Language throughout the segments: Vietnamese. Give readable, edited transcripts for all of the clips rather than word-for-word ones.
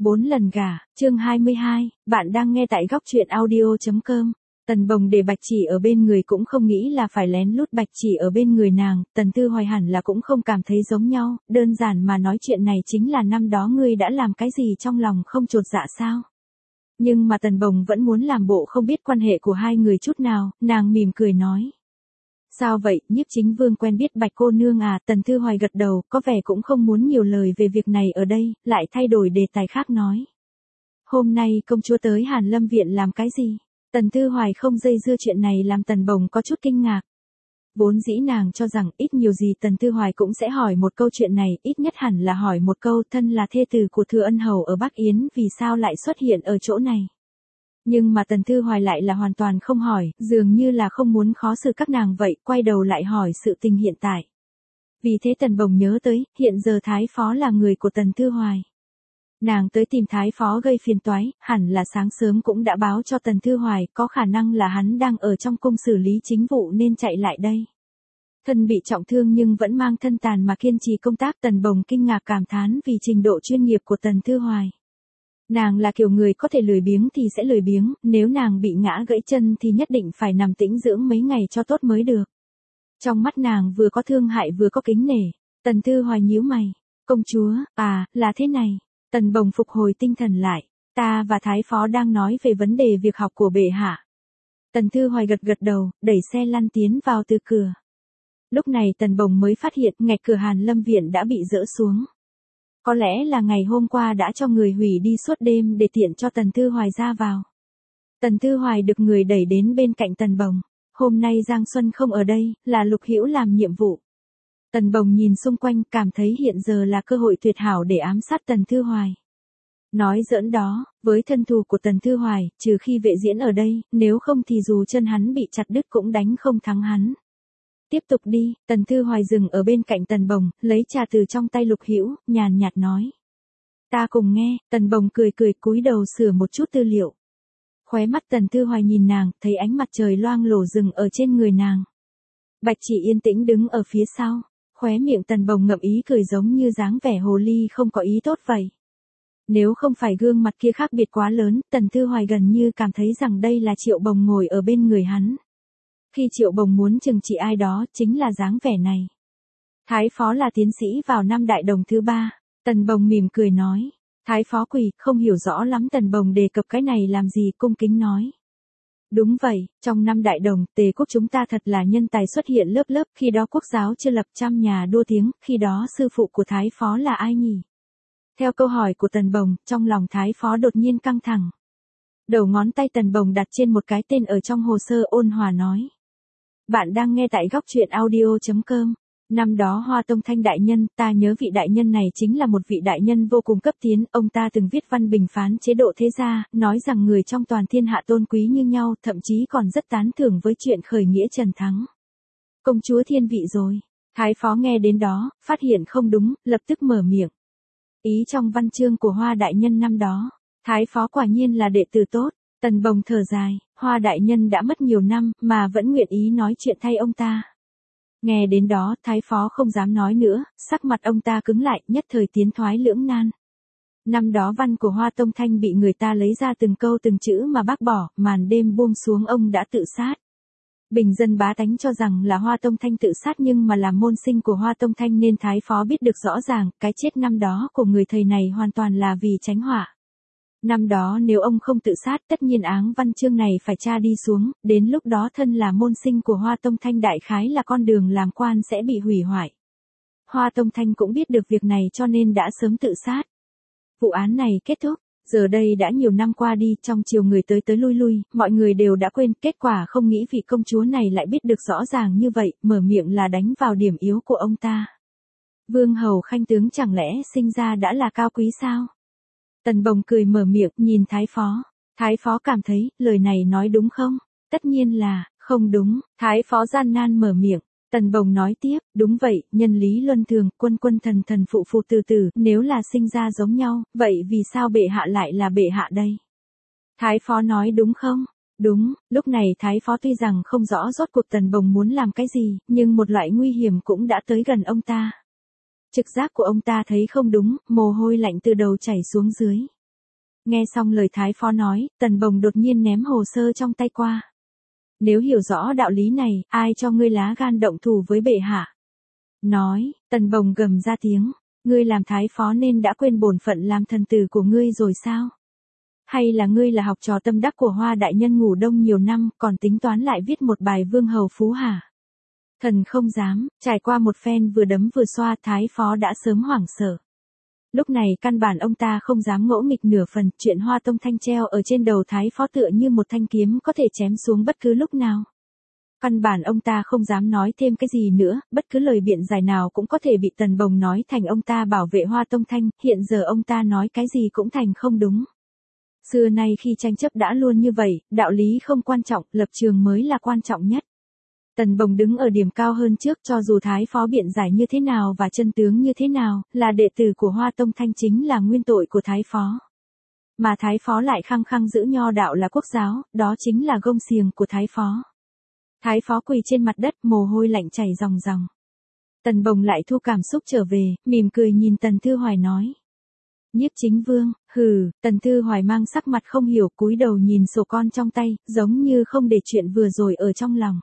4 lần gả, chương 22, bạn đang nghe tại góc truyện audio.com. Tần Bồng để Bạch Chỉ ở bên người cũng không nghĩ là phải lén lút Bạch Chỉ ở bên người nàng, Tần Tư Hoài hẳn là cũng không cảm thấy giống nhau, đơn giản mà nói chuyện này chính là năm đó ngươi đã làm cái gì trong lòng không chột dạ sao. Nhưng mà Tần Bồng vẫn muốn làm bộ không biết quan hệ của hai người chút nào, nàng mỉm cười nói. Sao vậy, Nhiếp Chính Vương quen biết Bạch cô nương à, Tần Tư Hoài gật đầu, có vẻ cũng không muốn nhiều lời về việc này ở đây, lại thay đổi đề tài khác nói. Hôm nay công chúa tới Hàn Lâm Viện làm cái gì? Tần Tư Hoài không dây dưa chuyện này làm Tần Bồng có chút kinh ngạc. Vốn dĩ nàng cho rằng ít nhiều gì Tần Tư Hoài cũng sẽ hỏi một câu chuyện này, ít nhất hẳn là hỏi một câu thân là thê tử của Thừa Ân Hầu ở Bắc Yến vì sao lại xuất hiện ở chỗ này. Nhưng mà Tần Tư Hoài lại là hoàn toàn không hỏi, dường như là không muốn khó xử các nàng vậy, quay đầu lại hỏi sự tình hiện tại. Vì thế Tần Bồng nhớ tới, hiện giờ Thái Phó là người của Tần Tư Hoài. Nàng tới tìm Thái Phó gây phiền toái, hẳn là sáng sớm cũng đã báo cho Tần Tư Hoài, có khả năng là hắn đang ở trong cung xử lý chính vụ nên chạy lại đây. Thân bị trọng thương nhưng vẫn mang thân tàn mà kiên trì công tác, Tần Bồng kinh ngạc cảm thán vì trình độ chuyên nghiệp của Tần Tư Hoài. Nàng là kiểu người có thể lười biếng thì sẽ lười biếng, nếu nàng bị ngã gãy chân thì nhất định phải nằm tĩnh dưỡng mấy ngày cho tốt mới được. Trong mắt nàng vừa có thương hại vừa có kính nể, Tần Tư Hoài nhíu mày, công chúa, à, là thế này. Tần Bồng phục hồi tinh thần lại, ta và Thái Phó đang nói về vấn đề việc học của bệ hạ. Tần Tư Hoài gật gật đầu, đẩy xe lăn tiến vào từ cửa. Lúc này Tần Bồng mới phát hiện ngạch cửa Hàn Lâm Viện đã bị dỡ xuống. Có lẽ là ngày hôm qua đã cho người hủy đi suốt đêm để tiện cho Tần Tư Hoài ra vào. Tần Tư Hoài được người đẩy đến bên cạnh Tần Bồng. Hôm nay Giang Xuân không ở đây, là Lục Hữu làm nhiệm vụ. Tần Bồng nhìn xung quanh cảm thấy hiện giờ là cơ hội tuyệt hảo để ám sát Tần Tư Hoài. Nói giỡn đó, với thân thù của Tần Tư Hoài, trừ khi Vệ Diễn ở đây, nếu không thì dù chân hắn bị chặt đứt cũng đánh không thắng hắn. Tiếp tục đi, Tần Tư Hoài dừng ở bên cạnh Tần Bồng, lấy trà từ trong tay Lục Hữu, nhàn nhạt nói. Ta cùng nghe, Tần Bồng cười cười cúi đầu sửa một chút tư liệu. Khóe mắt Tần Tư Hoài nhìn nàng, thấy ánh mặt trời loang lổ rừng ở trên người nàng. Bạch Chỉ yên tĩnh đứng ở phía sau, khóe miệng Tần Bồng ngậm ý cười giống như dáng vẻ hồ ly không có ý tốt vậy. Nếu không phải gương mặt kia khác biệt quá lớn, Tần Tư Hoài gần như cảm thấy rằng đây là Triệu Bồng ngồi ở bên người hắn. Khi Triệu Bồng muốn trừng trị ai đó, chính là dáng vẻ này. Thái Phó là tiến sĩ vào năm đại đồng thứ 3, Tần Bồng mỉm cười nói. Thái Phó quỳ, không hiểu rõ lắm. Tần Bồng đề cập cái này làm gì, cung kính nói. Đúng vậy, trong năm đại đồng, Tề quốc chúng ta thật là nhân tài xuất hiện lớp lớp, khi đó quốc giáo chưa lập trăm nhà đua tiếng, khi đó sư phụ của Thái Phó là ai nhỉ? Theo câu hỏi của Tần Bồng, trong lòng Thái Phó đột nhiên căng thẳng. Đầu ngón tay Tần Bồng đặt trên một cái tên ở trong hồ sơ, ôn hòa nói. Bạn đang nghe tại góc truyện audio.com. Năm đó Hoa Tông Thanh đại nhân, ta nhớ vị đại nhân này chính là một vị đại nhân vô cùng cấp tiến, ông ta từng viết văn bình phán chế độ thế gia, nói rằng người trong toàn thiên hạ tôn quý như nhau, thậm chí còn rất tán thưởng với chuyện khởi nghĩa Trần Thắng. Công chúa thiên vị rồi. Thái Phó nghe đến đó, phát hiện không đúng, lập tức mở miệng. Ý trong văn chương của Hoa đại nhân năm đó, Thái Phó quả nhiên là đệ tử tốt. Tần Bồng thở dài, Hoa đại nhân đã mất nhiều năm mà vẫn nguyện ý nói chuyện thay ông ta. Nghe đến đó, Thái Phó không dám nói nữa, sắc mặt ông ta cứng lại, nhất thời tiến thoái lưỡng nan. Năm đó văn của Hoa Tông Thanh bị người ta lấy ra từng câu từng chữ mà bác bỏ, màn đêm buông xuống ông đã tự sát. Bình dân bá tánh cho rằng là Hoa Tông Thanh tự sát nhưng mà là môn sinh của Hoa Tông Thanh nên Thái Phó biết được rõ ràng, cái chết năm đó của người thầy này hoàn toàn là vì tránh họa. Năm đó nếu ông không tự sát, tất nhiên áng văn chương này phải tra đi xuống, đến lúc đó thân là môn sinh của Hoa Tông Thanh đại khái là con đường làm quan sẽ bị hủy hoại. Hoa Tông Thanh cũng biết được việc này cho nên đã sớm tự sát. Vụ án này kết thúc, giờ đây đã nhiều năm qua đi, trong triều người tới tới lui lui, mọi người đều đã quên, kết quả không nghĩ vị công chúa này lại biết được rõ ràng như vậy, mở miệng là đánh vào điểm yếu của ông ta. Vương hầu khanh tướng chẳng lẽ sinh ra đã là cao quý sao? Tần Bồng cười mở miệng, nhìn Thái Phó. Thái Phó cảm thấy, lời này nói đúng không? Tất nhiên là, không đúng. Thái Phó gian nan mở miệng. Tần Bồng nói tiếp, đúng vậy, nhân lý luân thường, quân quân thần thần phụ phụ từ từ, nếu là sinh ra giống nhau, vậy vì sao bệ hạ lại là bệ hạ đây? Thái Phó nói đúng không? Đúng, lúc này Thái Phó tuy rằng không rõ rốt cuộc Tần Bồng muốn làm cái gì, nhưng một loại nguy hiểm cũng đã tới gần ông ta. Trực giác của ông ta thấy không đúng, mồ hôi lạnh từ đầu chảy xuống dưới. Nghe xong lời thái phó nói, Tần Bồng đột nhiên ném hồ sơ trong tay qua. Nếu hiểu rõ đạo lý này, ai cho ngươi lá gan động thủ với bệ hạ? Nói, Tần Bồng gầm ra tiếng, ngươi làm thái phó nên đã quên bổn phận làm thần tử của ngươi rồi sao? Hay là ngươi là học trò tâm đắc của Hoa đại nhân ngủ đông nhiều năm, còn tính toán lại viết một bài vương hầu phú hả? Thần không dám, trải qua một phen vừa đấm vừa xoa, thái phó đã sớm hoảng sợ. Lúc này căn bản ông ta không dám ngỗ nghịch nửa phần, chuyện Hoa Tông Thanh treo ở trên đầu thái phó tựa như một thanh kiếm có thể chém xuống bất cứ lúc nào. Căn bản ông ta không dám nói thêm cái gì nữa, bất cứ lời biện giải nào cũng có thể bị Tần Bồng nói thành ông ta bảo vệ Hoa Tông Thanh, hiện giờ ông ta nói cái gì cũng thành không đúng. Xưa nay khi tranh chấp đã luôn như vậy, đạo lý không quan trọng, lập trường mới là quan trọng nhất. Tần Bồng đứng ở điểm cao hơn trước, cho dù thái phó biện giải như thế nào và chân tướng như thế nào, là đệ tử của Hoa Tông Thanh chính là nguyên tội của thái phó. Mà thái phó lại khăng khăng giữ nho đạo là quốc giáo, đó chính là gông xiềng của thái phó. Thái phó quỳ trên mặt đất, mồ hôi lạnh chảy ròng ròng. Tần Bồng lại thu cảm xúc trở về, mỉm cười nhìn Tần Thư Hoài nói. Nhiếp chính vương, hừ, Tần Thư Hoài mang sắc mặt không hiểu, cúi đầu nhìn sổ con trong tay, giống như không để chuyện vừa rồi ở trong lòng.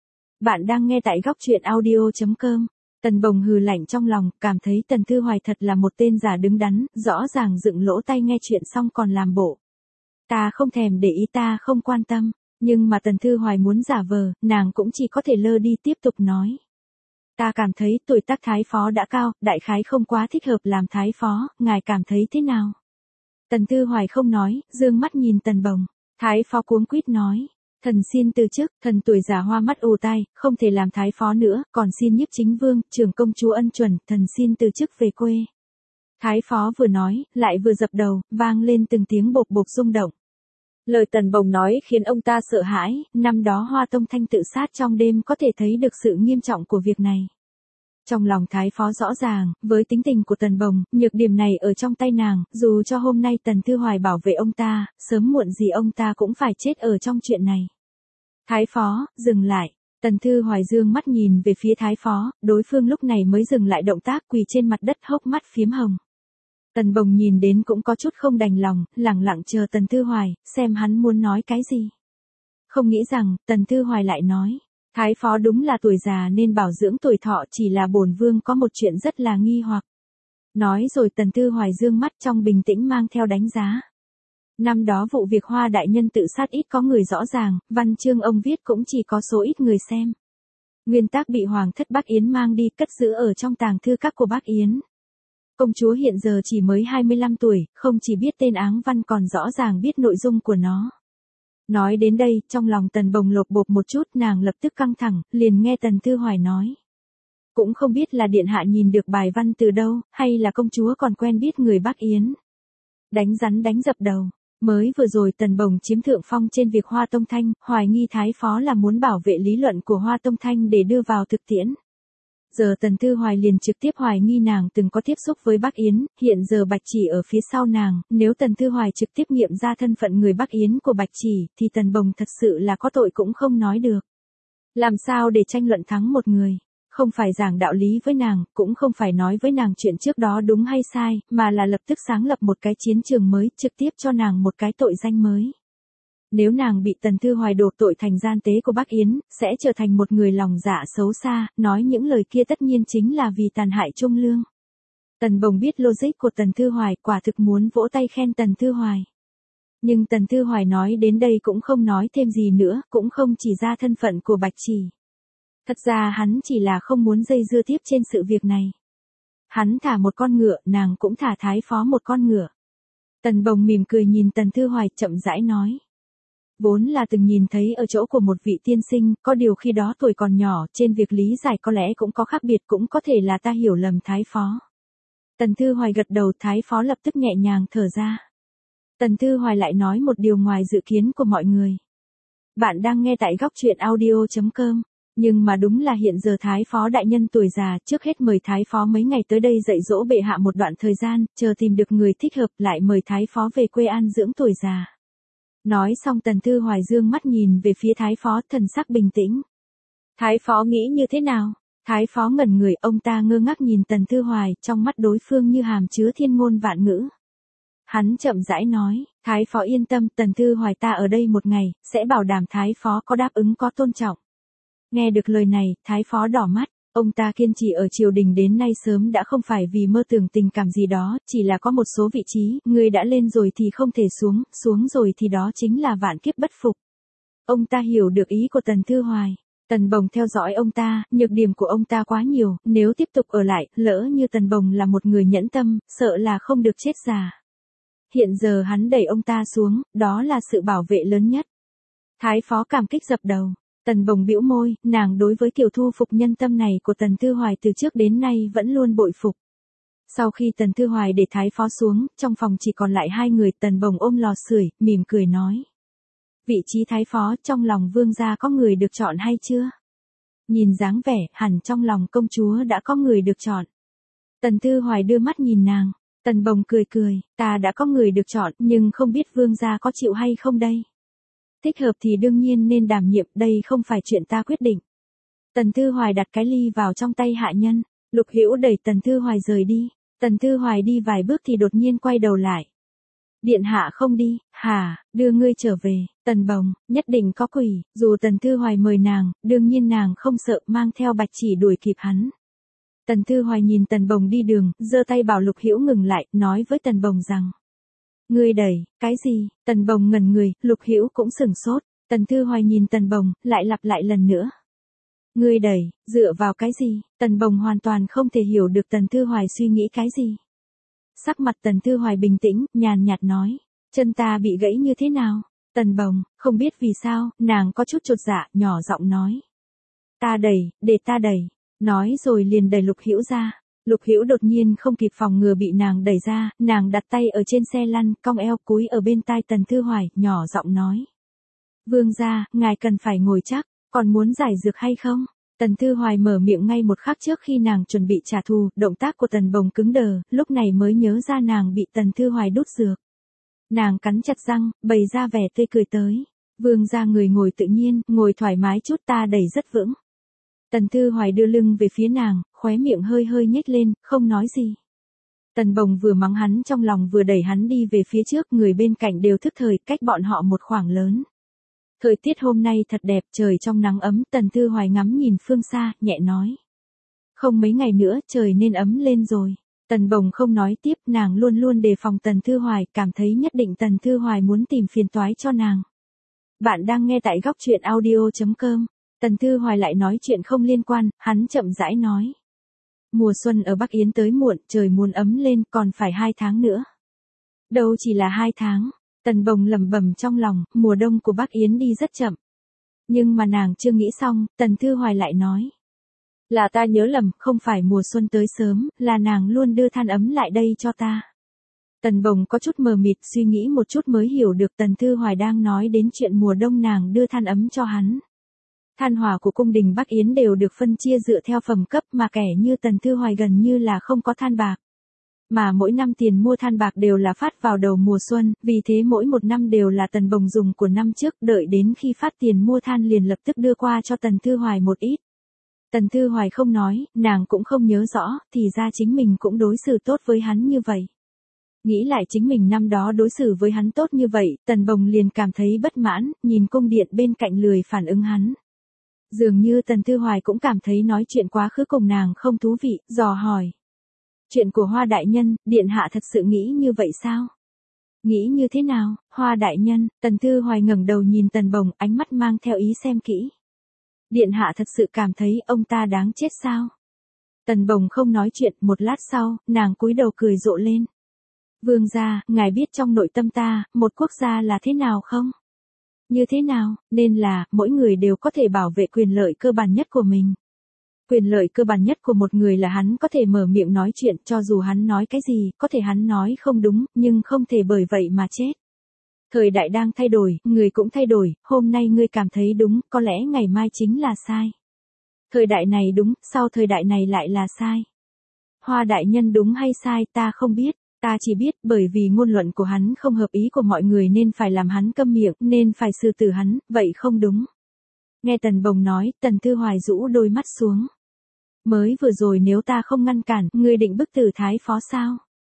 Bạn đang nghe tại góc truyện audio.com. Tần Bồng hừ lạnh trong lòng, cảm thấy Tần Thư Hoài thật là một tên giả đứng đắn, rõ ràng dựng lỗ tai nghe chuyện xong còn làm bộ. Ta không thèm để ý, ta không quan tâm, nhưng mà Tần Thư Hoài muốn giả vờ, nàng cũng chỉ có thể lơ đi tiếp tục nói. Ta cảm thấy tuổi tác thái phó đã cao, đại khái không quá thích hợp làm thái phó, ngài cảm thấy thế nào? Tần Thư Hoài không nói, dương mắt nhìn Tần Bồng. Thái phó cuống quýt nói. Thần xin từ chức, thần tuổi già hoa mắt ù tai, không thể làm thái phó nữa, còn xin nhiếp chính vương, trưởng công chúa ân chuẩn, thần xin từ chức về quê. Thái phó vừa nói, lại vừa dập đầu, vang lên từng tiếng bộp bộp rung động. Lời Tần Bồng nói khiến ông ta sợ hãi, năm đó Hoa Tông Thanh tự sát trong đêm có thể thấy được sự nghiêm trọng của việc này. Trong lòng thái phó rõ ràng, với tính tình của Tần Bồng, nhược điểm này ở trong tay nàng, dù cho hôm nay Tần Thư Hoài bảo vệ ông ta, sớm muộn gì ông ta cũng phải chết ở trong chuyện này. Thái phó, dừng lại. Tần Thư Hoài dương mắt nhìn về phía thái phó, đối phương lúc này mới dừng lại động tác, quỳ trên mặt đất hốc mắt phiếm hồng. Tần Bồng nhìn đến cũng có chút không đành lòng, lẳng lặng chờ Tần Thư Hoài, xem hắn muốn nói cái gì. Không nghĩ rằng, Tần Thư Hoài lại nói, thái phó đúng là tuổi già nên bảo dưỡng tuổi thọ, chỉ là bổn vương có một chuyện rất là nghi hoặc. Nói rồi Tần Thư Hoài dương mắt trong bình tĩnh mang theo đánh giá. Năm đó vụ việc Hoa đại nhân tự sát ít có người rõ ràng, văn chương ông viết cũng chỉ có số ít người xem. Nguyên tác bị Hoàng thất Bắc Yến mang đi cất giữ ở trong tàng thư các của Bắc Yến. Công chúa hiện giờ chỉ mới 25 tuổi, không chỉ biết tên áng văn còn rõ ràng biết nội dung của nó. Nói đến đây, trong lòng Tần Bồng lột bột một chút, nàng lập tức căng thẳng, liền nghe Tần Thư Hoài nói. Cũng không biết là điện hạ nhìn được bài văn từ đâu, hay là công chúa còn quen biết người Bắc Yến. Đánh rắn đánh dập đầu. Mới vừa rồi Tần Bồng chiếm thượng phong trên việc Hoa Tông Thanh, hoài nghi thái phó là muốn bảo vệ lý luận của Hoa Tông Thanh để đưa vào thực tiễn. Giờ Tần Thư Hoài liền trực tiếp hoài nghi nàng từng có tiếp xúc với Bắc Yến, hiện giờ Bạch Chỉ ở phía sau nàng, nếu Tần Thư Hoài trực tiếp nghiệm ra thân phận người Bắc Yến của Bạch Chỉ, thì Tần Bồng thật sự là có tội cũng không nói được. Làm sao để tranh luận thắng một người? Không phải giảng đạo lý với nàng, cũng không phải nói với nàng chuyện trước đó đúng hay sai, mà là lập tức sáng lập một cái chiến trường mới, trực tiếp cho nàng một cái tội danh mới. Nếu nàng bị Tần Thư Hoài đổ tội thành gian tế của Bắc Yến, sẽ trở thành một người lòng dạ xấu xa, nói những lời kia tất nhiên chính là vì tàn hại Trung Lương. Tần Bồng biết logic của Tần Thư Hoài, quả thực muốn vỗ tay khen Tần Thư Hoài. Nhưng Tần Thư Hoài nói đến đây cũng không nói thêm gì nữa, cũng không chỉ ra thân phận của Bạch Chỉ. Thật ra hắn chỉ là không muốn dây dưa tiếp trên sự việc này. Hắn thả một con ngựa, nàng cũng thả thái phó một con ngựa. Tần Bồng mỉm cười nhìn Tần Thư Hoài, chậm rãi nói. Vốn là từng nhìn thấy ở chỗ của một vị tiên sinh, có điều khi đó tuổi còn nhỏ, trên việc lý giải có lẽ cũng có khác biệt, cũng có thể là ta hiểu lầm thái phó. Tần Thư Hoài gật đầu, thái phó lập tức nhẹ nhàng thở ra. Tần Thư Hoài lại nói một điều ngoài dự kiến của mọi người. Bạn đang nghe tại góc truyện audio.com. Nhưng mà đúng là hiện giờ thái phó đại nhân tuổi già, trước hết mời thái phó mấy ngày tới đây dạy dỗ bệ hạ một đoạn thời gian, chờ tìm được người thích hợp lại mời thái phó về quê an dưỡng tuổi già. Nói xong Tần Thư Hoài dương mắt nhìn về phía thái phó, thần sắc bình tĩnh. Thái phó nghĩ như thế nào? Thái phó ngẩn người, ông ta ngơ ngác nhìn Tần Thư Hoài, trong mắt đối phương như hàm chứa thiên ngôn vạn ngữ. Hắn chậm rãi nói, Thái phó yên tâm, Tần Thư Hoài ta ở đây một ngày, sẽ bảo đảm Thái phó có đáp ứng có tôn trọng. Nghe được lời này, Thái phó đỏ mắt, ông ta kiên trì ở triều đình đến nay sớm đã không phải vì mơ tưởng tình cảm gì đó, chỉ là có một số vị trí, người đã lên rồi thì không thể xuống, xuống rồi thì đó chính là vạn kiếp bất phục. Ông ta hiểu được ý của Tần Thư Hoài. Tần Bồng theo dõi ông ta, nhược điểm của ông ta quá nhiều, nếu tiếp tục ở lại, lỡ như Tần Bồng là một người nhẫn tâm, sợ là không được chết già. Hiện giờ hắn đẩy ông ta xuống, đó là sự bảo vệ lớn nhất. Thái phó cảm kích dập đầu. Tần Bồng bĩu môi, nàng đối với kiểu thu phục nhân tâm này của Tần Thư Hoài từ trước đến nay vẫn luôn bội phục. Sau khi Tần Thư Hoài để Thái phó xuống, trong phòng chỉ còn lại hai người, Tần Bồng ôm lò sưởi, mỉm cười nói. Vị trí Thái phó trong lòng vương gia có người được chọn hay chưa? Nhìn dáng vẻ, hẳn trong lòng công chúa đã có người được chọn. Tần Thư Hoài đưa mắt nhìn nàng. Tần Bồng cười cười, ta đã có người được chọn, nhưng không biết vương gia có chịu hay không đây. Thích hợp thì đương nhiên nên đảm nhiệm, đây không phải chuyện ta quyết định. Tần Thư Hoài đặt cái ly vào trong tay hạ nhân, Lục Hữu đẩy Tần Thư Hoài rời đi. Tần Thư Hoài đi vài bước thì đột nhiên quay đầu lại. Điện hạ không đi, hả, đưa ngươi trở về. Tần Bồng, nhất định có quỷ, dù Tần Thư Hoài mời nàng, đương nhiên nàng không sợ, mang theo bạch chỉ đuổi kịp hắn. Tần Thư Hoài nhìn Tần Bồng đi đường, giơ tay bảo Lục Hữu ngừng lại, nói với Tần Bồng rằng. Ngươi đẩy, cái gì? Tần Bồng ngẩn người, Lục Hữu cũng sửng sốt. Tần Thư Hoài nhìn Tần Bồng, lại lặp lại lần nữa. Ngươi đẩy, dựa vào cái gì? Tần Bồng hoàn toàn không thể hiểu được Tần Thư Hoài suy nghĩ cái gì. Sắc mặt Tần Thư Hoài bình tĩnh, nhàn nhạt nói. Chân ta bị gãy như thế nào? Tần Bồng, không biết vì sao, nàng có chút chột dạ, nhỏ giọng nói. Ta đẩy, để ta đẩy. Nói rồi liền đẩy Lục Hữu ra. Lục Hữu đột nhiên không kịp phòng ngừa bị nàng đẩy ra, nàng đặt tay ở trên xe lăn, cong eo cúi ở bên tai Tần Thư Hoài, nhỏ giọng nói. Vương gia, ngài cần phải ngồi chắc, còn muốn giải dược hay không? Tần Thư Hoài mở miệng ngay một khắc trước khi nàng chuẩn bị trả thù, động tác của Tần Bồng cứng đờ, lúc này mới nhớ ra nàng bị Tần Thư Hoài đút dược. Nàng cắn chặt răng, bày ra vẻ tươi cười tới. Vương gia người ngồi tự nhiên, ngồi thoải mái chút, ta đẩy rất vững. Tần Thư Hoài đưa lưng về phía nàng, khóe miệng hơi hơi nhếch lên, không nói gì. Tần Bồng vừa mắng hắn trong lòng vừa đẩy hắn đi về phía trước, người bên cạnh đều thức thời, cách bọn họ một khoảng lớn. Thời tiết hôm nay thật đẹp, trời trong nắng ấm, Tần Thư Hoài ngắm nhìn phương xa, nhẹ nói. Không mấy ngày nữa, trời nên ấm lên rồi. Tần Bồng không nói tiếp, nàng luôn luôn đề phòng Tần Thư Hoài, cảm thấy nhất định Tần Thư Hoài muốn tìm phiền toái cho nàng. Bạn đang nghe tại góc truyện audio.com. Tần Thư Hoài lại nói chuyện không liên quan, hắn chậm rãi nói. Mùa xuân ở Bắc Yến tới muộn, trời muốn ấm lên, còn phải 2 tháng nữa. Đâu chỉ là 2 tháng, Tần Bồng lẩm bẩm trong lòng, mùa đông của Bắc Yến đi rất chậm. Nhưng mà nàng chưa nghĩ xong, Tần Thư Hoài lại nói. Là ta nhớ lầm, không phải mùa xuân tới sớm, là nàng luôn đưa than ấm lại đây cho ta. Tần Bồng có chút mờ mịt, suy nghĩ một chút mới hiểu được Tần Thư Hoài đang nói đến chuyện mùa đông nàng đưa than ấm cho hắn. Than hỏa của cung đình Bắc Yến đều được phân chia dựa theo phẩm cấp, mà kẻ như Tần Thư Hoài gần như là không có than bạc. Mà mỗi năm tiền mua than bạc đều là phát vào đầu mùa xuân, vì thế mỗi một năm đều là Tần Bồng dùng của năm trước, đợi đến khi phát tiền mua than liền lập tức đưa qua cho Tần Thư Hoài một ít. Tần Thư Hoài không nói, nàng cũng không nhớ rõ, thì ra chính mình cũng đối xử tốt với hắn như vậy. Nghĩ lại chính mình năm đó đối xử với hắn tốt như vậy, Tần Bồng liền cảm thấy bất mãn, nhìn cung điện bên cạnh lười phản ứng hắn. Dường như Tần Thư Hoài cũng cảm thấy nói chuyện quá khứ cùng nàng không thú vị, dò hỏi. Chuyện của Hoa đại nhân, điện hạ thật sự nghĩ như vậy sao? Nghĩ như thế nào, Hoa đại nhân? Tần Thư Hoài ngẩng đầu nhìn Tần Bồng, ánh mắt mang theo ý xem kỹ. Điện hạ thật sự cảm thấy ông ta đáng chết sao? Tần Bồng không nói chuyện, một lát sau, nàng cúi đầu cười rộ lên. Vương gia, ngài biết trong nội tâm ta, một quốc gia là thế nào không? Như thế nào, nên là, mỗi người đều có thể bảo vệ quyền lợi cơ bản nhất của mình. Quyền lợi cơ bản nhất của một người là hắn có thể mở miệng nói chuyện, cho dù hắn nói cái gì, có thể hắn nói không đúng, nhưng không thể bởi vậy mà chết. Thời đại đang thay đổi, người cũng thay đổi, hôm nay ngươi cảm thấy đúng, có lẽ ngày mai chính là sai. Thời đại này đúng, sau thời đại này lại là sai. Hoa đại nhân đúng hay sai ta không biết. Ta chỉ biết bởi vì ngôn luận của hắn không hợp ý của mọi người nên phải làm hắn câm miệng, nên phải xử tử hắn, vậy không đúng. Nghe Tần Bồng nói, Tần Thư Hoài rũ đôi mắt xuống. Mới vừa rồi nếu ta không ngăn cản, ngươi định bức tử Thái phó sao?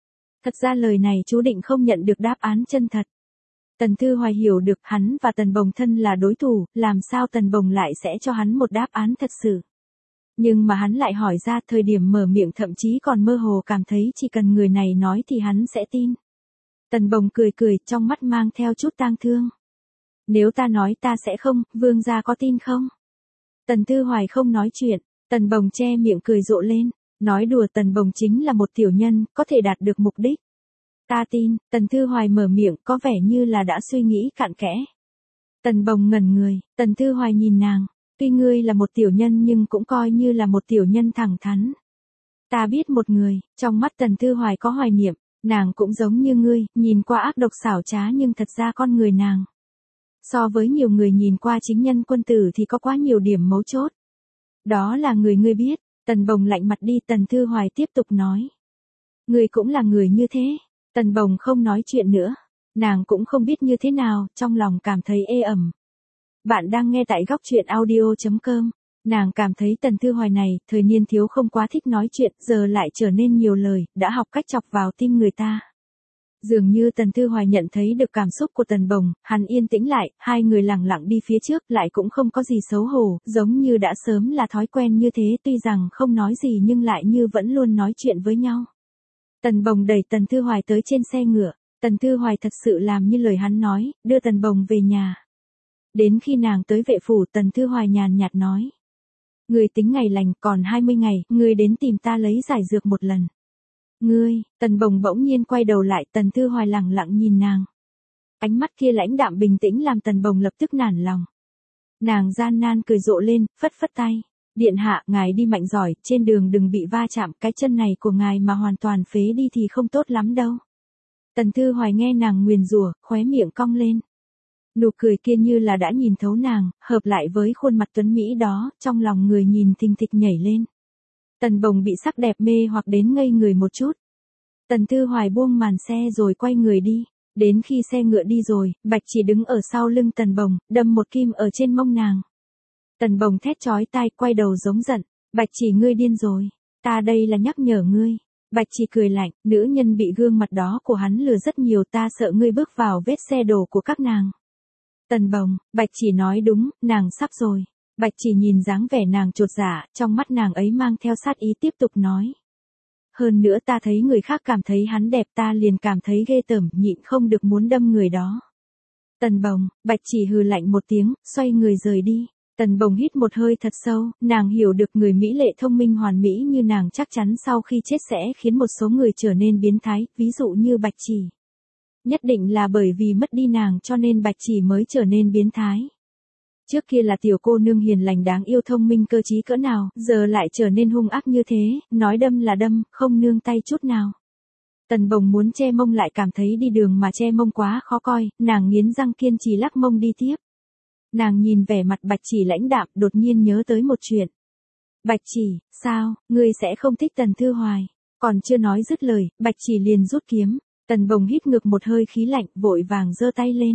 Thật ra lời này chú định không nhận được đáp án chân thật. Tần Thư Hoài hiểu được hắn và Tần Bồng thân là đối thủ, làm sao Tần Bồng lại sẽ cho hắn một đáp án thật sự. Nhưng mà hắn lại hỏi ra, thời điểm mở miệng thậm chí còn mơ hồ cảm thấy chỉ cần người này nói thì hắn sẽ tin. Tần Bồng cười cười, trong mắt mang theo chút tang thương. Nếu ta nói ta sẽ không, vương gia có tin không? Tần Thư Hoài không nói chuyện, Tần Bồng che miệng cười rộ lên, nói đùa Tần Bồng chính là một tiểu nhân, có thể đạt được mục đích. Ta tin, Tần Thư Hoài mở miệng có vẻ như là đã suy nghĩ cặn kẽ. Tần Bồng ngẩn người, Tần Thư Hoài nhìn nàng, tuy ngươi là một tiểu nhân nhưng cũng coi như là một tiểu nhân thẳng thắn. Ta biết một người, trong mắt Tần Thư Hoài có hoài niệm, nàng cũng giống như ngươi, nhìn qua ác độc xảo trá nhưng thật ra con người nàng. So với nhiều người nhìn qua chính nhân quân tử thì có quá nhiều điểm mấu chốt. Đó là người ngươi biết, Tần Bồng lạnh mặt đi, Tần Thư Hoài tiếp tục nói. Ngươi cũng là người như thế. Tần Bồng không nói chuyện nữa, nàng cũng không biết như thế nào, trong lòng cảm thấy ê ẩm. Bạn đang nghe tại góc truyện audio.com, nàng cảm thấy Tần Thư Hoài này, thời niên thiếu không quá thích nói chuyện, giờ lại trở nên nhiều lời, đã học cách chọc vào tim người ta. Dường như Tần Thư Hoài nhận thấy được cảm xúc của Tần Bồng, hắn yên tĩnh lại, hai người lặng lặng đi phía trước, lại cũng không có gì xấu hổ, giống như đã sớm là thói quen như thế, tuy rằng không nói gì nhưng lại như vẫn luôn nói chuyện với nhau. Tần Bồng đẩy Tần Thư Hoài tới trên xe ngựa, Tần Thư Hoài thật sự làm như lời hắn nói, đưa Tần Bồng về nhà. Đến khi nàng tới vệ phủ, Tần Thư Hoài nhàn nhạt nói. Ngươi tính ngày lành còn 20 ngày, ngươi đến tìm ta lấy giải dược một lần. Ngươi, Tần Bồng bỗng nhiên quay đầu lại, Tần Thư Hoài lặng lặng nhìn nàng. Ánh mắt kia lãnh đạm bình tĩnh làm Tần Bồng lập tức nản lòng. Nàng gian nan cười rộ lên, phất phất tay. Điện hạ, ngài đi mạnh giỏi, trên đường đừng bị va chạm, cái chân này của ngài mà hoàn toàn phế đi thì không tốt lắm đâu. Tần Thư Hoài nghe nàng nguyền rủa, khóe miệng cong lên. Nụ cười kia như là đã nhìn thấu nàng, hợp lại với khuôn mặt tuấn mỹ đó, trong lòng người nhìn thình thịch nhảy lên. Tần Bồng bị sắc đẹp mê hoặc đến ngây người một chút. Tần Thư Hoài buông màn xe rồi quay người đi. Đến khi xe ngựa đi rồi, Bạch Chỉ đứng ở sau lưng Tần Bồng, đâm một kim ở trên mông nàng. Tần Bồng thét chói tai, quay đầu giống giận. Bạch Chỉ, ngươi điên rồi. Ta đây là nhắc nhở ngươi. Bạch Chỉ cười lạnh, nữ nhân bị gương mặt đó của hắn lừa rất nhiều, ta sợ ngươi bước vào vết xe đổ của các nàng. Tần Bồng, Bạch Chỉ nói đúng, nàng sắp rồi. Bạch Chỉ nhìn dáng vẻ nàng chột dạ, trong mắt nàng ấy mang theo sát ý tiếp tục nói. Hơn nữa ta thấy người khác cảm thấy hắn đẹp, ta liền cảm thấy ghê tởm, nhịn không được muốn đâm người đó. Tần Bồng, Bạch Chỉ hừ lạnh một tiếng, xoay người rời đi. Tần Bồng hít một hơi thật sâu, nàng hiểu được người mỹ lệ thông minh hoàn mỹ như nàng chắc chắn sau khi chết sẽ khiến một số người trở nên biến thái, ví dụ như Bạch Chỉ. Nhất định là bởi vì mất đi nàng cho nên Bạch Chỉ mới trở nên biến thái. Trước kia là tiểu cô nương hiền lành đáng yêu thông minh cơ trí cỡ nào, giờ lại trở nên hung ác như thế, nói đâm là đâm, không nương tay chút nào. Tần Bồng muốn che mông lại cảm thấy đi đường mà che mông quá khó coi, nàng nghiến răng kiên trì lắc mông đi tiếp. Nàng nhìn vẻ mặt Bạch Chỉ lãnh đạm, đột nhiên nhớ tới một chuyện. Bạch Chỉ, sao, ngươi sẽ không thích Tần Thư Hoài? Còn chưa nói dứt lời, Bạch Chỉ liền rút kiếm. Tần Bồng hít ngược một hơi khí lạnh, vội vàng giơ tay lên.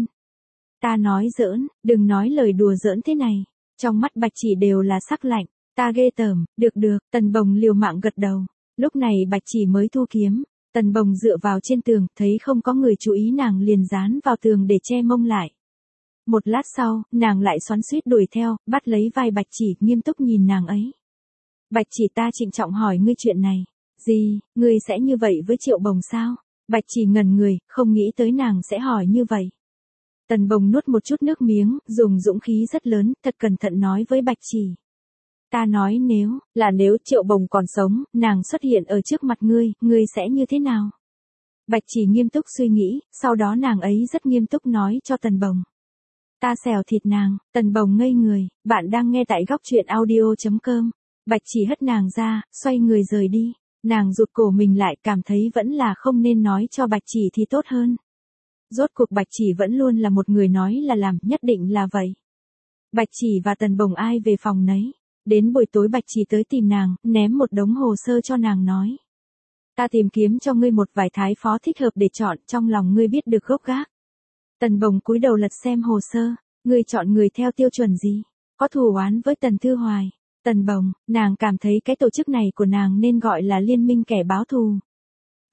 Ta nói giỡn, đừng nói lời đùa giỡn thế này. Trong mắt Bạch Chỉ đều là sắc lạnh. Ta ghê tởm, được, Tần Bồng liều mạng gật đầu. Lúc này Bạch Chỉ mới thu kiếm. Tần Bồng dựa vào trên tường, thấy không có người chú ý nàng liền dán vào tường để che mông lại. Một lát sau, nàng lại xoắn xuýt đuổi theo, bắt lấy vai Bạch Chỉ, nghiêm túc nhìn nàng ấy. Bạch Chỉ, ta trịnh trọng hỏi ngươi chuyện này. Gì, ngươi sẽ như vậy với Triệu Bồng sao? Bạch Chỉ ngẩn người, không nghĩ tới nàng sẽ hỏi như vậy. Tần Bồng nuốt một chút nước miếng, dùng dũng khí rất lớn, thật cẩn thận nói với Bạch Chỉ. Ta nói nếu Triệu Bồng còn sống, nàng xuất hiện ở trước mặt ngươi sẽ như thế nào? Bạch Chỉ nghiêm túc suy nghĩ, sau đó nàng ấy rất nghiêm túc nói cho Tần Bồng. Ta xẻo thịt nàng. Tần Bồng ngây người, bạn đang nghe tại góc truyện audio.com. Bạch Chỉ hất nàng ra, xoay người rời đi. Nàng rụt cổ mình lại, cảm thấy vẫn là không nên nói cho Bạch Chỉ thì tốt hơn. Rốt cuộc Bạch Chỉ vẫn luôn là một người nói là làm, nhất định là vậy. Bạch Chỉ và Tần Bồng ai về phòng nấy. Đến buổi tối Bạch Chỉ tới tìm nàng, ném một đống hồ sơ cho nàng nói. Ta tìm kiếm cho ngươi một vài thái phó thích hợp để chọn, trong lòng ngươi biết được gốc gác. Tần Bồng cúi đầu lật xem hồ sơ, ngươi chọn người theo tiêu chuẩn gì? Có thù oán với Tần Thư Hoài. Tần Bồng, nàng cảm thấy cái tổ chức này của nàng nên gọi là liên minh kẻ báo thù.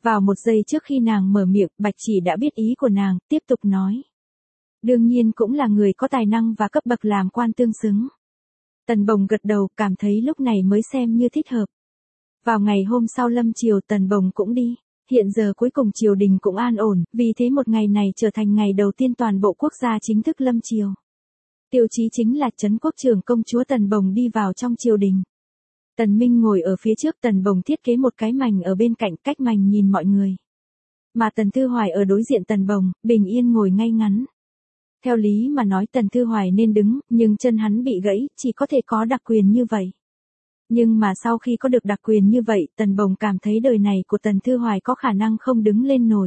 Vào một giây trước khi nàng mở miệng, Bạch Chỉ đã biết ý của nàng, tiếp tục nói. Đương nhiên cũng là người có tài năng và cấp bậc làm quan tương xứng. Tần Bồng gật đầu, cảm thấy lúc này mới xem như thích hợp. Vào ngày hôm sau lâm triều Tần Bồng cũng đi. Hiện giờ cuối cùng triều đình cũng an ổn, vì thế một ngày này trở thành ngày đầu tiên toàn bộ quốc gia chính thức lâm triều. Tiêu chí chính là Trấn quốc trưởng công chúa Tần Bồng đi vào trong triều đình. Tần Minh ngồi ở phía trước, Tần Bồng thiết kế một cái mành ở bên cạnh, cách mành nhìn mọi người. Mà Tần Thư Hoài ở đối diện Tần Bồng, bình yên ngồi ngay ngắn. Theo lý mà nói Tần Thư Hoài nên đứng, nhưng chân hắn bị gãy, chỉ có thể có đặc quyền như vậy. Nhưng mà sau khi có được đặc quyền như vậy, Tần Bồng cảm thấy đời này của Tần Thư Hoài có khả năng không đứng lên nổi.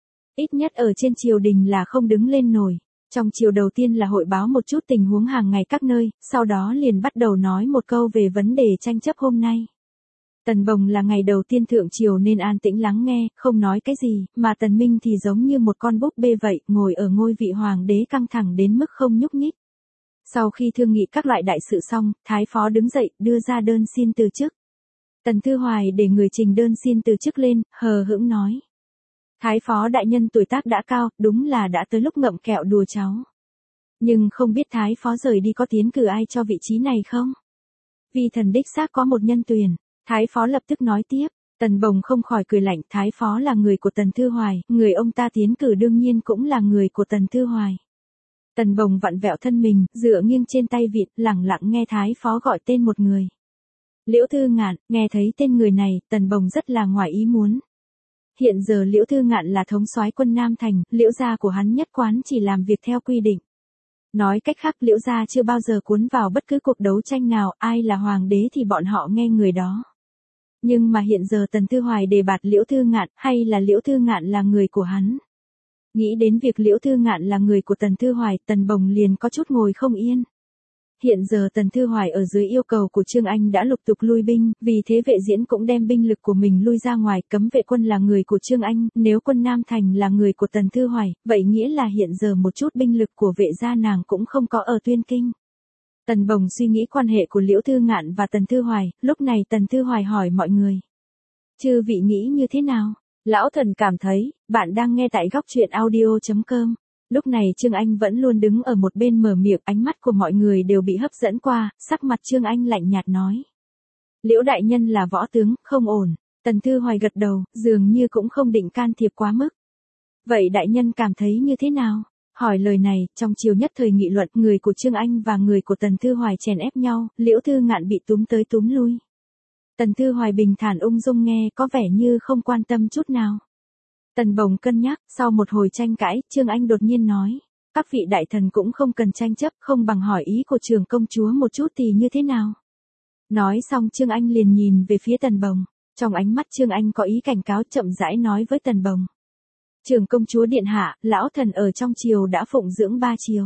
Ít nhất ở trên triều đình là không đứng lên nổi. Trong chiều đầu tiên là hội báo một chút tình huống hàng ngày các nơi, sau đó liền bắt đầu nói một câu về vấn đề tranh chấp hôm nay. Tần Bồng là ngày đầu tiên thượng triều nên an tĩnh lắng nghe, không nói cái gì, mà Tần Minh thì giống như một con búp bê vậy, ngồi ở ngôi vị hoàng đế căng thẳng đến mức không nhúc nhích. Sau khi thương nghị các loại đại sự xong, Thái Phó đứng dậy, đưa ra đơn xin từ chức. Tần Thư Hoài để người trình đơn xin từ chức lên, hờ hững nói. Thái Phó đại nhân tuổi tác đã cao, đúng là đã tới lúc ngậm kẹo đùa cháu. Nhưng không biết Thái Phó rời đi có tiến cử ai cho vị trí này không? Vì thần đích xác có một nhân tuyển. Thái Phó lập tức nói tiếp. Tần Bồng không khỏi cười lạnh, Thái Phó là người của Tần Thư Hoài, người ông ta tiến cử đương nhiên cũng là người của Tần Thư Hoài. Tần Bồng vặn vẹo thân mình, dựa nghiêng trên tay vịn, lẳng lặng nghe Thái Phó gọi tên một người. Liễu Thư Ngạn. Nghe thấy tên người này, Tần Bồng rất là ngoài ý muốn. Hiện giờ Liễu Thư Ngạn là thống soái quân Nam Thành, Liễu gia của hắn nhất quán chỉ làm việc theo quy định. Nói cách khác, Liễu gia chưa bao giờ cuốn vào bất cứ cuộc đấu tranh nào, ai là hoàng đế thì bọn họ nghe người đó. Nhưng mà hiện giờ Tần Thư Hoài đề bạt Liễu Thư Ngạn, hay là Liễu Thư Ngạn là người của hắn? Nghĩ đến việc Liễu Thư Ngạn là người của Tần Thư Hoài, Tần Bồng liền có chút ngồi không yên. Hiện giờ Tần Thư Hoài ở dưới yêu cầu của Trương Anh đã lục tục lui binh, vì thế Vệ Diễn cũng đem binh lực của mình lui ra ngoài, cấm vệ quân là người của Trương Anh, nếu quân Nam Thành là người của Tần Thư Hoài, vậy nghĩa là hiện giờ một chút binh lực của Vệ gia nàng cũng không có ở Tuyên Kinh. Tần Bồng suy nghĩ quan hệ của Liễu Thư Ngạn và Tần Thư Hoài, lúc này Tần Thư Hoài hỏi mọi người. Chư vị nghĩ như thế nào? Lão thần cảm thấy, bạn đang nghe tại góc truyện audio.com. Lúc này Trương Anh vẫn luôn đứng ở một bên mở miệng, ánh mắt của mọi người đều bị hấp dẫn qua, sắc mặt Trương Anh lạnh nhạt nói. Liễu đại nhân là võ tướng, không ổn. Tần Thư Hoài gật đầu, dường như cũng không định can thiệp quá mức. Vậy đại nhân cảm thấy như thế nào? Hỏi lời này, trong chiều nhất thời nghị luận, người của Trương Anh và người của Tần Thư Hoài chèn ép nhau, Liễu Thư Ngạn bị túm tới túm lui. Tần Thư Hoài bình thản ung dung nghe, có vẻ như không quan tâm chút nào. Tần Bồng cân nhắc, sau một hồi tranh cãi, Trương Anh đột nhiên nói. Các vị đại thần cũng không cần tranh chấp, không bằng hỏi ý của trưởng công chúa một chút thì như thế nào? Nói xong Trương Anh liền nhìn về phía Tần Bồng. Trong ánh mắt Trương Anh có ý cảnh cáo, chậm rãi nói với Tần Bồng. Trưởng công chúa điện hạ, lão thần ở trong triều đã phụng dưỡng 3 triều.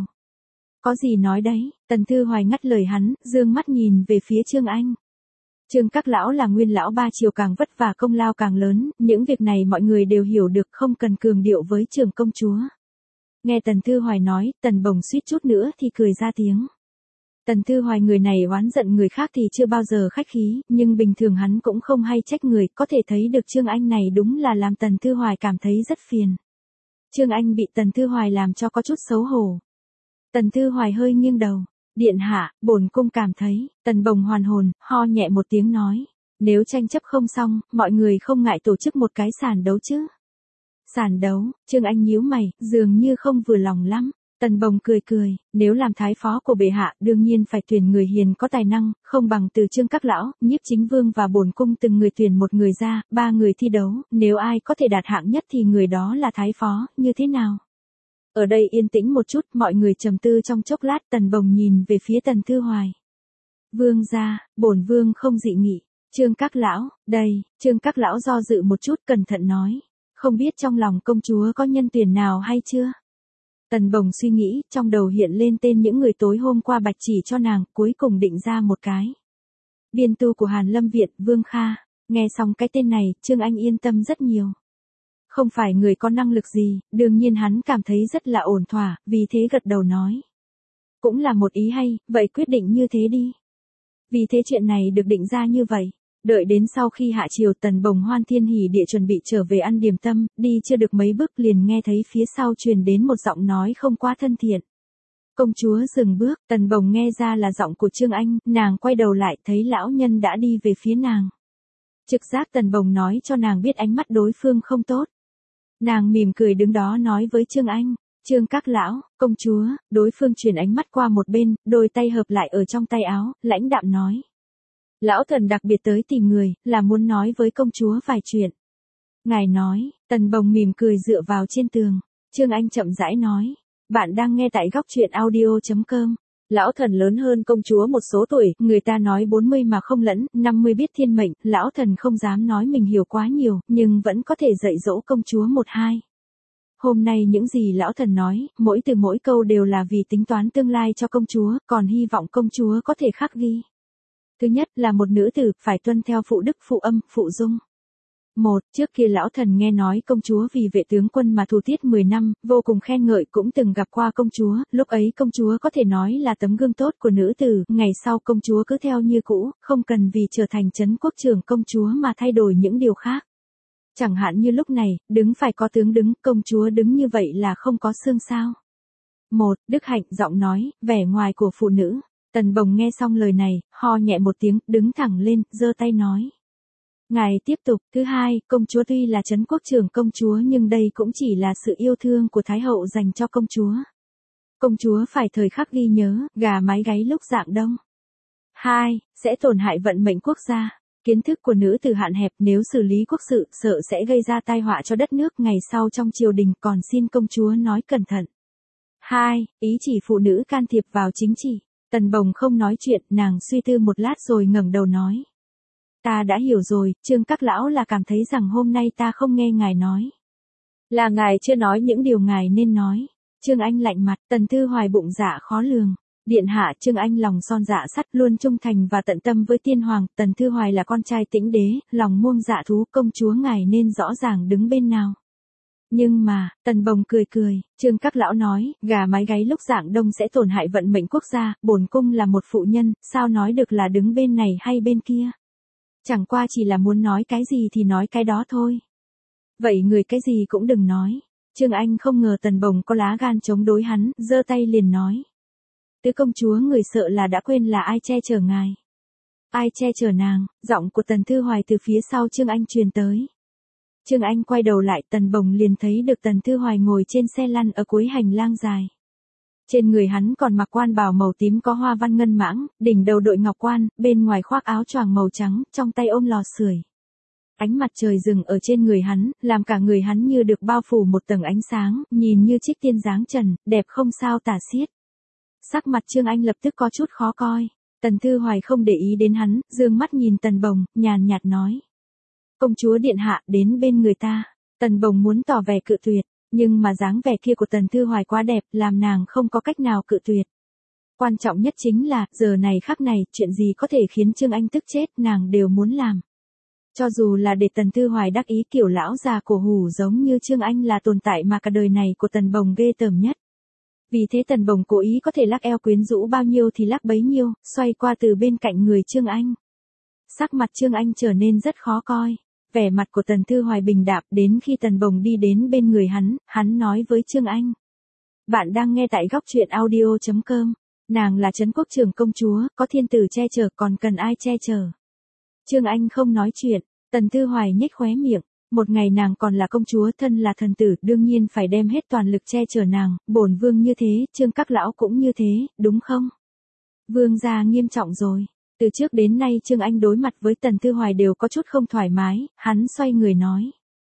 Có gì nói đấy? Tần Thư Hoài ngắt lời hắn, dương mắt nhìn về phía Trương Anh. Trương các lão là nguyên lão 3 triều, càng vất vả công lao càng lớn, những việc này mọi người đều hiểu được, không cần cường điệu với trưởng công chúa. Nghe Tần Thư Hoài nói, Tần Bồng suýt chút nữa thì cười ra tiếng. Tần Thư Hoài người này oán giận người khác thì chưa bao giờ khách khí, nhưng bình thường hắn cũng không hay trách người, có thể thấy được Trương Anh này đúng là làm Tần Thư Hoài cảm thấy rất phiền. Trương Anh bị Tần Thư Hoài làm cho có chút xấu hổ. Tần Thư Hoài hơi nghiêng đầu. Điện hạ, bổn cung cảm thấy, Tần Bồng hoàn hồn, ho nhẹ một tiếng nói. Nếu tranh chấp không xong, mọi người không ngại tổ chức một cái sàn đấu chứ. Sàn đấu, Trương Anh nhíu mày, dường như không vừa lòng lắm. Tần Bồng cười cười, nếu làm thái phó của bệ hạ, đương nhiên phải tuyển người hiền có tài năng, không bằng từ Trương các lão, Nhiếp Chính Vương và bổn cung từng người tuyển một người ra, 3 người thi đấu, nếu ai có thể đạt hạng nhất thì người đó là thái phó, như thế nào? Ở đây yên tĩnh một chút, mọi người trầm tư trong chốc lát, Tần Bồng nhìn về phía Tần Thư Hoài. Vương gia, bổn vương không dị nghị. Trương các lão, đây, Trương các lão do dự một chút, cẩn thận nói. Không biết trong lòng công chúa có nhân tuyển nào hay chưa? Tần Bồng suy nghĩ, trong đầu hiện lên tên những người tối hôm qua Bạch chỉ cho nàng, cuối cùng định ra một cái. Biên tu của Hàn Lâm Viện, Vương Kha. Nghe xong cái tên này, Trương Anh yên tâm rất nhiều. Không phải người có năng lực gì, đương nhiên hắn cảm thấy rất là ổn thỏa, vì thế gật đầu nói. Cũng là một ý hay, vậy quyết định như thế đi. Vì thế chuyện này được định ra như vậy. Đợi đến sau khi hạ chiều Tần Bồng hoan thiên hỉ địa chuẩn bị trở về ăn điểm tâm, đi chưa được mấy bước liền nghe thấy phía sau truyền đến một giọng nói không quá thân thiện. Công chúa dừng bước, Tần Bồng nghe ra là giọng của Trương Anh, nàng quay đầu lại thấy lão nhân đã đi về phía nàng. Trực giác Tần Bồng nói cho nàng biết ánh mắt đối phương không tốt. Nàng mỉm cười đứng đó nói với Trương Anh, Trương các lão, công chúa, đối phương chuyển ánh mắt qua một bên, đôi tay hợp lại ở trong tay áo, lãnh đạm nói. Lão thần đặc biệt tới tìm người, là muốn nói với công chúa vài chuyện. Ngài nói, Tần Bồng mỉm cười dựa vào trên tường. Trương Anh chậm rãi nói, bạn đang nghe tại góc truyện audio.com. Lão thần lớn hơn công chúa một số tuổi, người ta nói 40 mà không lẫn, 50 biết thiên mệnh, lão thần không dám nói mình hiểu quá nhiều, nhưng vẫn có thể dạy dỗ công chúa một hai. Hôm nay những gì lão thần nói, mỗi từ mỗi câu đều là vì tính toán tương lai cho công chúa, còn hy vọng công chúa có thể khắc ghi. Thứ nhất là một nữ tử, phải tuân theo phụ đức phụ âm, phụ dung. Trước kia lão thần nghe nói công chúa vì vệ tướng quân mà thủ tiết 10 năm, vô cùng khen ngợi cũng từng gặp qua công chúa, lúc ấy công chúa có thể nói là tấm gương tốt của nữ tử, ngày sau công chúa cứ theo như cũ, không cần vì trở thành trấn quốc trưởng công chúa mà thay đổi những điều khác. Chẳng hạn như lúc này, đứng phải có tướng đứng, công chúa đứng như vậy là không có xương sao. Đức hạnh giọng nói, vẻ ngoài của phụ nữ. Tần Bồng nghe xong lời này, ho nhẹ một tiếng, đứng thẳng lên, giơ tay nói. Ngài tiếp tục, thứ hai, công chúa tuy là trấn quốc trưởng công chúa nhưng đây cũng chỉ là sự yêu thương của Thái hậu dành cho công chúa. Công chúa phải thời khắc ghi nhớ, gà mái gáy lúc rạng đông. 2. Sẽ tổn hại vận mệnh quốc gia. Kiến thức của nữ tử hạn hẹp, nếu xử lý quốc sự, sợ sẽ gây ra tai họa cho đất nước ngày sau trong triều đình, còn xin công chúa nói cẩn thận. 2. Ý chỉ phụ nữ can thiệp vào chính trị. Tần Bồng không nói chuyện, nàng suy tư một lát rồi ngẩng đầu nói. Ta đã hiểu rồi, Trương các lão là cảm thấy rằng hôm nay ta không nghe ngài nói. Là ngài chưa nói những điều ngài nên nói. Trương Anh lạnh mặt, Tần Thư Hoài bụng dạ khó lường. Điện hạ, Trương Anh lòng son dạ sắt, luôn trung thành và tận tâm với tiên hoàng, Tần Thư Hoài là con trai tĩnh đế, lòng muông dạ thú, công chúa ngài nên rõ ràng đứng bên nào. Nhưng mà, Tần Bồng cười, Trương các lão nói, gà mái gáy lúc rạng đông sẽ tổn hại vận mệnh quốc gia, bổn cung là một phụ nhân, sao nói được là đứng bên này hay bên kia. Chẳng qua chỉ là muốn nói cái gì thì nói cái đó thôi. Vậy người cái gì cũng đừng nói. Trương Anh không ngờ Tần Bồng có lá gan chống đối hắn, giơ tay liền nói. Tứ công chúa người sợ là đã quên là ai che chở ngài. Ai che chở nàng, giọng của Tần Thư Hoài từ phía sau Trương Anh truyền tới. Trương Anh quay đầu lại, Tần Bồng liền thấy được Tần Thư Hoài ngồi trên xe lăn ở cuối hành lang dài. Trên người hắn còn mặc quan bào màu tím có hoa văn ngân mãng, đỉnh đầu đội ngọc quan, bên ngoài khoác áo choàng màu trắng, trong tay ôm lò sưởi. Ánh mặt trời rừng ở trên người hắn, làm cả người hắn như được bao phủ một tầng ánh sáng, nhìn như trích tiên dáng trần, đẹp không sao tả xiết. Sắc mặt Trương Anh lập tức có chút khó coi. Tần Thư Hoài không để ý đến hắn, dương mắt nhìn Tần Bồng, nhàn nhạt nói. Công chúa điện hạ đến bên người ta. Tần Bồng muốn tỏ vẻ cự tuyệt, nhưng mà dáng vẻ kia của Tần Thư Hoài quá đẹp, làm nàng không có cách nào cự tuyệt. Quan trọng nhất chính là, giờ này khắc này, chuyện gì có thể khiến Trương Anh tức chết, nàng đều muốn làm. Cho dù là để Tần Thư Hoài đắc ý kiểu lão già cổ hủ giống như Trương Anh là tồn tại mà cả đời này của Tần Bồng ghê tởm nhất. Vì thế Tần Bồng cố ý có thể lắc eo quyến rũ bao nhiêu thì lắc bấy nhiêu, xoay qua từ bên cạnh người Trương Anh. Sắc mặt Trương Anh trở nên rất khó coi. Vẻ mặt của Tần Thư Hoài bình đạm, đến khi Tần Bồng đi đến bên người hắn nói với Trương Anh. Bạn đang nghe tại góc truyện audio.com. Nàng là trấn quốc trưởng công chúa, có thiên tử che chở, còn cần ai che chở. Trương Anh không nói chuyện, Tần Thư Hoài nhếch khóe miệng. Một ngày nàng còn là công chúa, thân là thần tử, đương nhiên phải đem hết toàn lực che chở nàng, bổn vương như thế, Trương các lão cũng như thế, đúng không? Vương gia nghiêm trọng rồi. Từ trước đến nay Trương Anh đối mặt với Tần Thư Hoài đều có chút không thoải mái, hắn xoay người nói.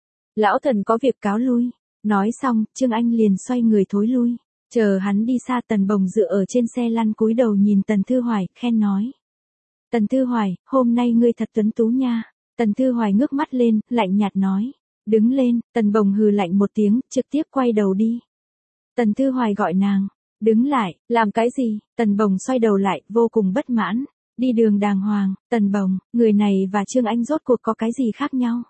Lão thần có việc cáo lui. Nói xong, Trương Anh liền xoay người thối lui. Chờ hắn đi xa, Tần Bồng dựa ở trên xe lăn cúi đầu nhìn Tần Thư Hoài, khen nói. Tần Thư Hoài, hôm nay ngươi thật tuấn tú nha. Tần Thư Hoài ngước mắt lên, lạnh nhạt nói. Đứng lên, Tần Bồng hừ lạnh một tiếng, trực tiếp quay đầu đi. Tần Thư Hoài gọi nàng. Đứng lại, làm cái gì? Tần Bồng xoay đầu lại, vô cùng bất mãn. Đi đường đàng hoàng, Tần Bồng, người này và Trương Anh rốt cuộc có cái gì khác nhau?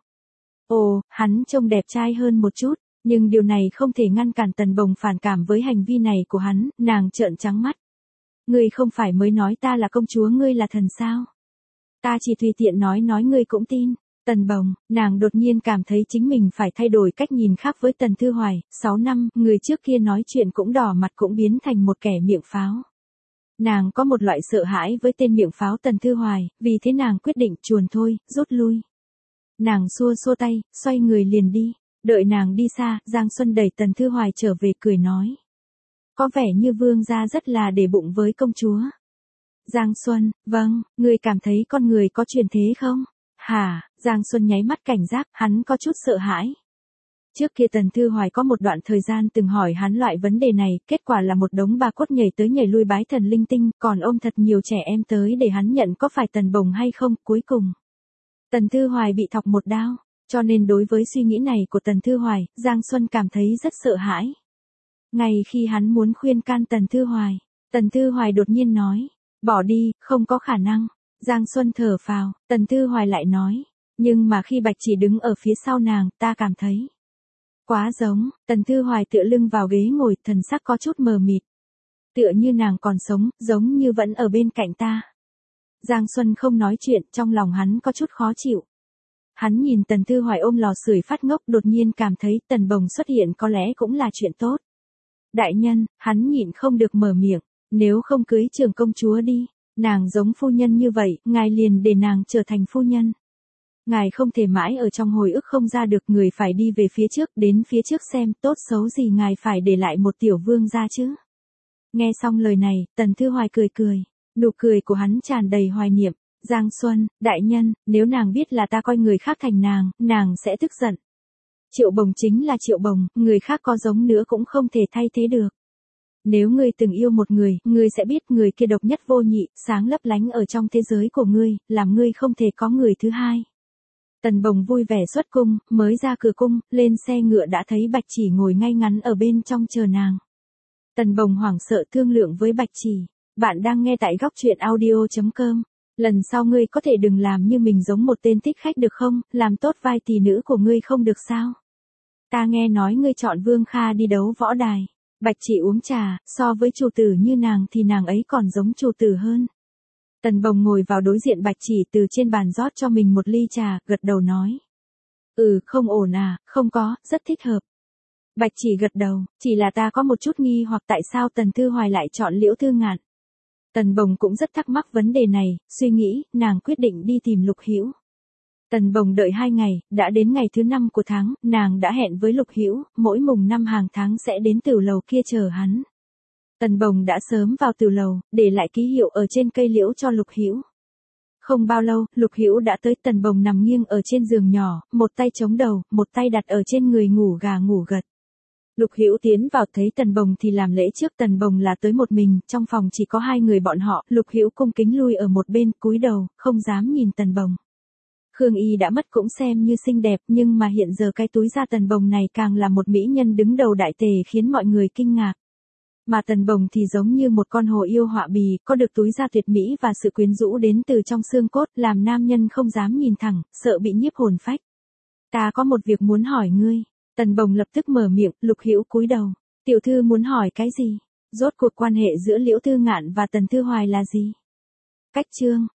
Ồ, hắn trông đẹp trai hơn một chút, nhưng điều này không thể ngăn cản Tần Bồng phản cảm với hành vi này của hắn, nàng trợn trắng mắt. Ngươi không phải mới nói ta là công chúa, ngươi là thần sao? Ta chỉ tùy tiện nói ngươi cũng tin. Tần Bồng, nàng đột nhiên cảm thấy chính mình phải thay đổi cách nhìn khác với Tần Thư Hoài, 6 năm, người trước kia nói chuyện cũng đỏ mặt cũng biến thành một kẻ miệng pháo. Nàng có một loại sợ hãi với tên miệng pháo Tần Thư Hoài, vì thế nàng quyết định chuồn thôi, rút lui. Nàng xua xua tay, xoay người liền đi, đợi nàng đi xa, Giang Xuân đẩy Tần Thư Hoài trở về cười nói. Có vẻ như vương gia rất là để bụng với công chúa. Giang Xuân, vâng, ngươi cảm thấy con người có truyền thế không? Hả, Giang Xuân nháy mắt cảnh giác, hắn có chút sợ hãi. Trước kia Tần Thư Hoài có một đoạn thời gian từng hỏi hắn loại vấn đề này, kết quả là một đống bà cốt nhảy tới nhảy lui bái thần linh tinh, còn ôm thật nhiều trẻ em tới để hắn nhận có phải Tần Bồng hay không, cuối cùng. Tần Thư Hoài bị thọc một đao, cho nên đối với suy nghĩ này của Tần Thư Hoài, Giang Xuân cảm thấy rất sợ hãi. Ngay khi hắn muốn khuyên can Tần Thư Hoài đột nhiên nói, bỏ đi, không có khả năng. Giang Xuân thở phào, Tần Thư Hoài lại nói, nhưng mà khi Bạch Chỉ đứng ở phía sau nàng, ta cảm thấy quá giống. Tần Thư Hoài tựa lưng vào ghế ngồi, thần sắc có chút mờ mịt. Tựa như nàng còn sống, giống như vẫn ở bên cạnh ta. Giang Xuân không nói chuyện, trong lòng hắn có chút khó chịu. Hắn nhìn Tần Thư Hoài ôm lò sưởi phát ngốc, đột nhiên cảm thấy Tần Bồng xuất hiện có lẽ cũng là chuyện tốt. Đại nhân, hắn nhịn không được mở miệng, nếu không cưới Trường công chúa đi, nàng giống phu nhân như vậy, ngài liền để nàng trở thành phu nhân. Ngài không thể mãi ở trong hồi ức không ra được, người phải đi về phía trước, đến phía trước xem, tốt xấu gì ngài phải để lại một tiểu vương gia chứ. Nghe xong lời này, Tần Thư Hoài cười cười, nụ cười của hắn tràn đầy hoài niệm. Giang Xuân, đại nhân, nếu nàng biết là ta coi người khác thành nàng sẽ tức giận. Triệu Bồng chính là Triệu Bồng, người khác có giống nữa cũng không thể thay thế được. Nếu ngươi từng yêu một người, ngươi sẽ biết người kia độc nhất vô nhị, sáng lấp lánh ở trong thế giới của ngươi, làm ngươi không thể có người thứ hai. Tần Bồng vui vẻ xuất cung, mới ra cửa cung, lên xe ngựa đã thấy Bạch Chỉ ngồi ngay ngắn ở bên trong chờ nàng. Tần Bồng hoảng sợ thương lượng với Bạch Chỉ, bạn đang nghe tại góc truyện audio.com. Lần sau ngươi có thể đừng làm như mình giống một tên thích khách được không, làm tốt vai tỷ nữ của ngươi không được sao? Ta nghe nói ngươi chọn Vương Kha đi đấu võ đài. Bạch Chỉ uống trà, so với chủ tử như nàng thì nàng ấy còn giống chủ tử hơn. Tần Bồng ngồi vào đối diện Bạch Chỉ, từ trên bàn rót cho mình một ly trà, gật đầu nói. Không ổn à, không có, rất thích hợp. Bạch Chỉ gật đầu, chỉ là ta có một chút nghi hoặc tại sao Tần Thư Hoài lại chọn Liễu Thư Ngạn. Tần Bồng cũng rất thắc mắc vấn đề này, suy nghĩ, nàng quyết định đi tìm Lục Hữu. Tần Bồng đợi 2 ngày, đã đến ngày thứ 5 của tháng, nàng đã hẹn với Lục Hữu, mỗi mùng 5 hàng tháng sẽ đến tửu lầu kia chờ hắn. Tần Bồng đã sớm vào tửu lầu, để lại ký hiệu ở trên cây liễu cho Lục Hữu. Không bao lâu, Lục Hữu đã tới. Tần Bồng nằm nghiêng ở trên giường nhỏ, một tay chống đầu, một tay đặt ở trên người ngủ gà ngủ gật. Lục Hữu tiến vào thấy Tần Bồng thì làm lễ trước. Tần Bồng là tới một mình, trong phòng chỉ có 2 người bọn họ, Lục Hữu cung kính lui ở một bên, cúi đầu, không dám nhìn Tần Bồng. Khương Y đã mất cũng xem như xinh đẹp, nhưng mà hiện giờ cái túi da Tần Bồng này càng là một mỹ nhân đứng đầu đại tề, khiến mọi người kinh ngạc. Mà Tần Bồng thì giống như một con hồ yêu họa bì, có được túi da tuyệt mỹ và sự quyến rũ đến từ trong xương cốt, làm nam nhân không dám nhìn thẳng, sợ bị nhiếp hồn phách. Ta có một việc muốn hỏi ngươi. Tần Bồng lập tức mở miệng. Lục Hữu cúi đầu. Tiểu thư muốn hỏi cái gì? Rốt cuộc quan hệ giữa Liễu Thư Ngạn và Tần Thư Hoài là gì? Cách chương.